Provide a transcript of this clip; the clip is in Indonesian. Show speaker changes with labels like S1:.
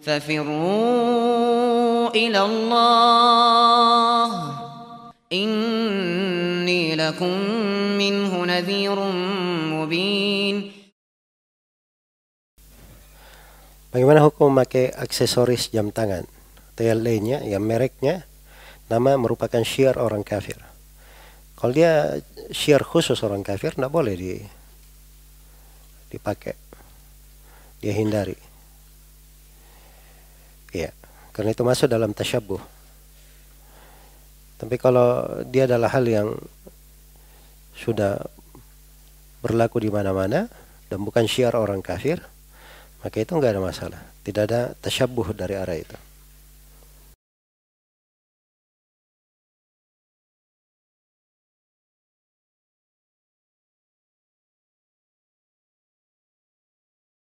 S1: ففروا إلى الله إني لكم منه نذير مبين.
S2: Bagaimana hukum memakai aksesoris jam tangan atau yang lainnya, yang mereknya nama merupakan syiar orang kafir? Kalau dia syiar khusus orang kafir, tidak boleh dipakai, dia hindari. Ya, karena itu masuk dalam tasyabbuh. Tapi kalau dia adalah hal yang sudah berlaku di mana-mana dan bukan syiar orang kafir, maka itu enggak ada masalah. Tidak ada tasyabbuh dari arah itu.